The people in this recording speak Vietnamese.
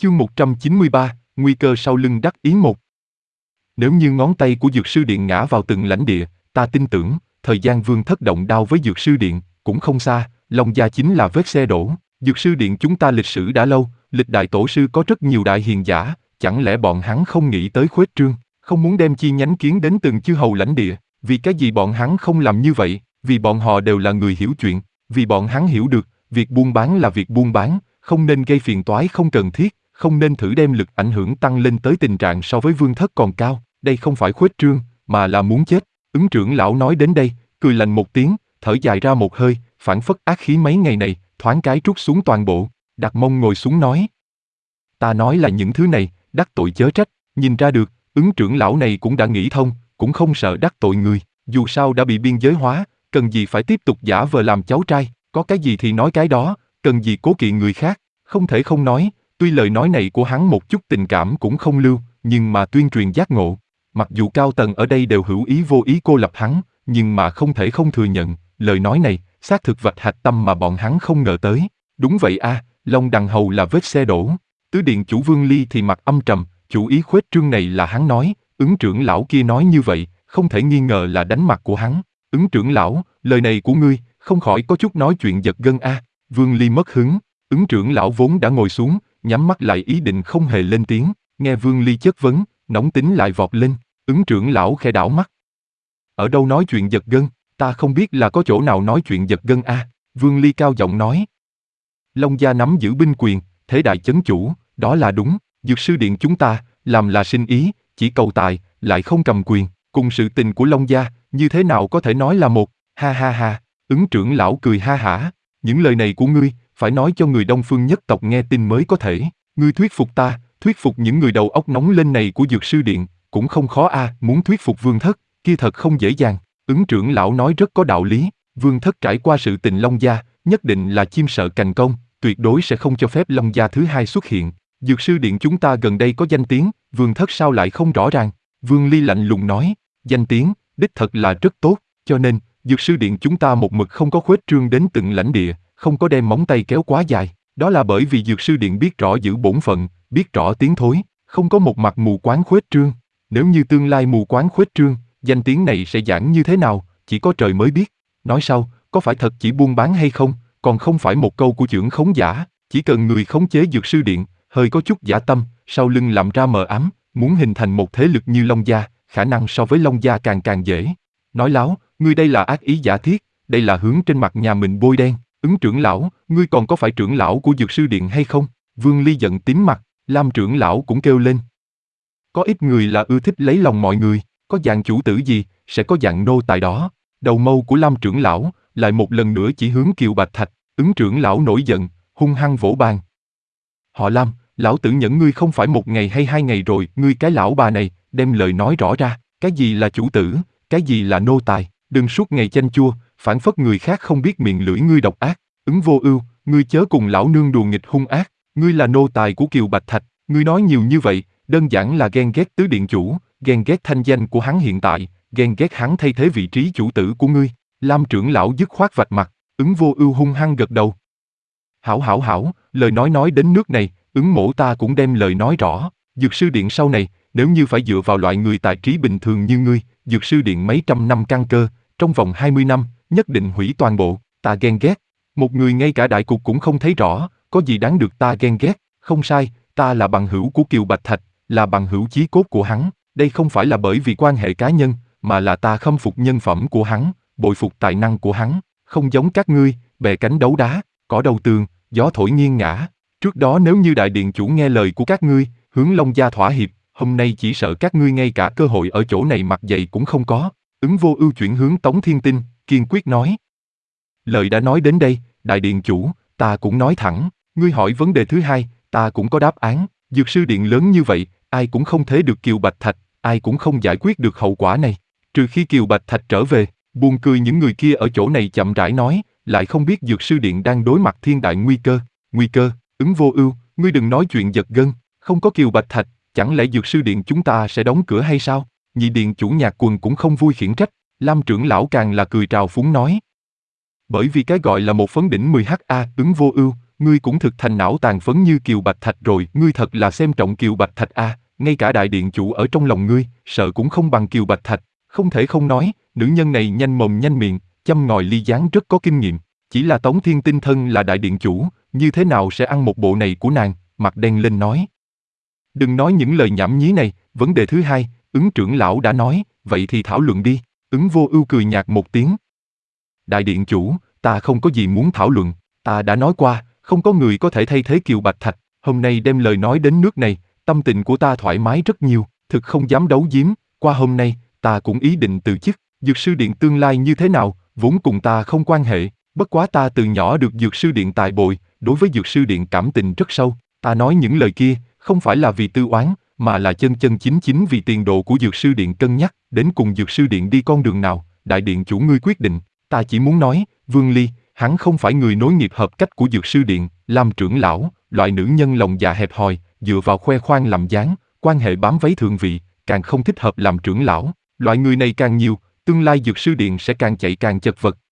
Chương 193, nguy cơ sau lưng đắc ý một. Nếu như ngón tay của Dược Sư Điện ngã vào từng lãnh địa, ta tin tưởng, thời gian Vương Thất động đao với Dược Sư Điện, cũng không xa, Long Gia chính là vết xe đổ. Dược Sư Điện chúng ta lịch sử đã lâu, lịch đại tổ sư có rất nhiều đại hiền giả, chẳng lẽ bọn hắn không nghĩ tới khuếch trương, không muốn đem chi nhánh kiến đến từng chư hầu lãnh địa, vì cái gì bọn hắn không làm như vậy, vì bọn họ đều là người hiểu chuyện, vì bọn hắn hiểu được, việc buôn bán là việc buôn bán, không nên gây phiền toái không cần thiết, không nên thử đem lực ảnh hưởng tăng lên tới tình trạng so với Vương Thất còn cao, đây không phải khuếch trương, mà là muốn chết. Ứng trưởng lão nói đến đây, cười lạnh một tiếng, thở dài ra một hơi, phảng phất ác khí mấy ngày này, thoáng cái trút xuống toàn bộ, đặt mông ngồi xuống nói. Ta nói là những thứ này, đắc tội chớ trách, nhìn ra được, ứng trưởng lão này cũng đã nghĩ thông, cũng không sợ đắc tội người, dù sao đã bị biên giới hóa, cần gì phải tiếp tục giả vờ làm cháu trai, có cái gì thì nói cái đó, cần gì cố kỵ người khác, không thể không nói, tuy lời nói này của hắn một chút tình cảm cũng không lưu, nhưng mà tuyên truyền giác ngộ. Mặc dù cao tầng ở đây đều hữu ý vô ý cô lập hắn, nhưng mà không thể không thừa nhận, lời nói này, xác thực vạch hạch tâm mà bọn hắn không ngờ tới. Đúng vậy a, Long Đằng Hầu là vết xe đổ. Tứ điện chủ Vương Ly thì mặt âm trầm, chủ ý khuếch trương này là hắn nói, ứng trưởng lão kia nói như vậy, không thể nghi ngờ là đánh mặt của hắn. Ứng trưởng lão, lời này của ngươi, không khỏi có chút nói chuyện giật gân a. Vương Ly mất hứng, ứng trưởng lão vốn đã ngồi xuống, nhắm mắt lại ý định không hề lên tiếng, nghe Vương Ly chất vấn, nóng tính lại vọt lên, ứng trưởng lão khẽ đảo mắt. Ở đâu nói chuyện giật gân, ta không biết là có chỗ nào nói chuyện giật gân a. Vương Ly cao giọng nói. Long Gia nắm giữ binh quyền, thế đại chấn chủ, đó là đúng, Dược Sư Điện chúng ta, làm là sinh ý, chỉ cầu tài, lại không cầm quyền, cùng sự tình của Long Gia, như thế nào có thể nói là một, ha ha ha, ứng trưởng lão cười ha hả, những lời này của ngươi, phải nói cho người Đông Phương nhất tộc nghe tin mới có thể, ngươi thuyết phục ta, thuyết phục những người đầu óc nóng lên này của Dược Sư Điện, cũng không khó a, muốn thuyết phục Vương Thất, kia thật không dễ dàng, ứng trưởng lão nói rất có đạo lý, Vương Thất trải qua sự tình Long Gia, nhất định là chim sợ cành công, tuyệt đối sẽ không cho phép Long Gia thứ hai xuất hiện. Dược Sư Điện chúng ta gần đây có danh tiếng, Vương Thất sao lại không rõ ràng? Vương Ly lạnh lùng nói, danh tiếng, đích thật là rất tốt, cho nên, Dược Sư Điện chúng ta một mực không có khuếch trương đến từng lãnh địa, không có đem móng tay kéo quá dài, đó là bởi vì Dược Sư Điện biết rõ giữ bổn phận, biết rõ tiếng thối, không có một mặt mù quáng khuếch trương. Nếu như tương lai mù quáng khuếch trương, danh tiếng này sẽ giảm như thế nào, chỉ có trời mới biết. Nói sau, có phải thật chỉ buôn bán hay không, còn không phải một câu của chưởng khống giả, chỉ cần người khống chế Dược Sư Điện, hơi có chút dã tâm, sau lưng làm ra mờ ám, muốn hình thành một thế lực như Long Gia, khả năng so với Long Gia càng dễ. Nói láo, ngươi đây là ác ý giả thiết, đây là hướng trên mặt nhà mình bôi đen, ứng trưởng lão, ngươi còn có phải trưởng lão của Dược Sư Điện hay không? Vương Ly giận tím mặt, Lam trưởng lão cũng kêu lên. Có ít người là ưa thích lấy lòng mọi người, có dạng chủ tử gì, sẽ có dạng nô tài đó. Đầu mâu của Lam trưởng lão, lại một lần nữa chỉ hướng Kiều Bạch Thạch, ứng trưởng lão nổi giận, hung hăng vỗ bàn. Họ Lam, lão tử nhẫn ngươi không phải 1 ngày hay 2 ngày rồi, ngươi cái lão bà này, đem lời nói rõ ra, cái gì là chủ tử, cái gì là nô tài, đừng suốt ngày chanh chua, phản phất người khác không biết miệng lưỡi ngươi độc ác, ứng vô ưu, ngươi chớ cùng lão nương đùa nghịch hung ác, ngươi là nô tài của Kiều Bạch Thạch, ngươi nói nhiều như vậy, đơn giản là ghen ghét tứ điện chủ, ghen ghét thanh danh của hắn hiện tại, ghen ghét hắn thay thế vị trí chủ tử của ngươi. Lam trưởng lão dứt khoát vạch mặt, ứng vô ưu hung hăng gật đầu. Hảo, lời nói đến nước này, ứng mỗ ta cũng đem lời nói rõ, Dược Sư Điện sau này, nếu như phải dựa vào loại người tài trí bình thường như ngươi, Dược Sư Điện mấy trăm năm căn cơ, trong vòng 20 năm, nhất định hủy toàn bộ, ta ghen ghét. Một người ngay cả đại cục cũng không thấy rõ, có gì đáng được ta ghen ghét, không sai, ta là bằng hữu của Kiều Bạch Thạch, là bằng hữu chí cốt của hắn, đây không phải là bởi vì quan hệ cá nhân, mà là ta khâm phục nhân phẩm của hắn, bội phục tài năng của hắn, không giống các ngươi, bè cánh đấu đá, cỏ đầu tường, gió thổi nghiêng ngã. Trước đó nếu như đại điện chủ nghe lời của các ngươi, hướng Long Gia thỏa hiệp, hôm nay chỉ sợ các ngươi ngay cả cơ hội ở chỗ này mặt dày cũng không có. Ứng vô ưu chuyển hướng Tống Thiên Tinh, kiên quyết nói. Lời đã nói đến đây, đại điện chủ, ta cũng nói thẳng, ngươi hỏi vấn đề thứ hai, ta cũng có đáp án, Dược Sư Điện lớn như vậy, ai cũng không thế được Kiều Bạch Thạch, ai cũng không giải quyết được hậu quả này. Trừ khi Kiều Bạch Thạch trở về, buồn cười những người kia ở chỗ này chậm rãi nói, lại không biết Dược Sư Điện đang đối mặt thiên đại nguy cơ, ứng vô ưu, ngươi đừng nói chuyện giật gân, không có Kiều Bạch Thạch, chẳng lẽ Dược Sư Điện chúng ta sẽ đóng cửa hay sao? Nhị điện chủ Nhạc Quần cũng không vui khiển trách, Lam trưởng lão càng là cười trào phúng nói. Bởi vì cái gọi là một phấn đỉnh 10 ha, ứng vô ưu, ngươi cũng thực thành não tàn phấn như Kiều Bạch Thạch rồi, ngươi thật là xem trọng Kiều Bạch Thạch à, ngay cả đại điện chủ ở trong lòng ngươi, sợ cũng không bằng Kiều Bạch Thạch. Không thể không nói, nữ nhân này nhanh mồm nhanh miệng, châm ngòi ly gián rất có kinh nghiệm. Chỉ là Tống Thiên Tinh thân là đại điện chủ, như thế nào sẽ ăn một bộ này của nàng, mặt đen lên nói. Đừng nói những lời nhảm nhí này, vấn đề thứ hai, Ứng trưởng lão đã nói, vậy thì thảo luận đi. Ứng Vô Ưu cười nhạt một tiếng. Đại điện chủ, ta không có gì muốn thảo luận, ta đã nói qua, không có người có thể thay thế Kiều Bạch Thạch, hôm nay đem lời nói đến nước này, tâm tình của ta thoải mái rất nhiều, thực không dám đấu giếm, qua hôm nay, ta cũng ý định từ chức, Dược sư điện tương lai như thế nào, vốn cùng ta không quan hệ, bất quá ta từ nhỏ được Dược sư điện tài bồi, đối với Dược sư điện cảm tình rất sâu, ta nói những lời kia, không phải là vì tư oán, mà là chân chân chính chính vì tiền đồ của Dược sư điện cân nhắc, đến cùng Dược sư điện đi con đường nào, đại điện chủ ngươi quyết định, ta chỉ muốn nói, Vương Ly, hắn không phải người nối nghiệp hợp cách của Dược sư điện, làm trưởng lão, loại nữ nhân lòng dạ hẹp hòi, dựa vào khoe khoang làm dáng, quan hệ bám váy thượng vị, càng không thích hợp làm trưởng lão, loại người này càng nhiều, tương lai Dược sư điện sẽ càng chạy càng chật vật,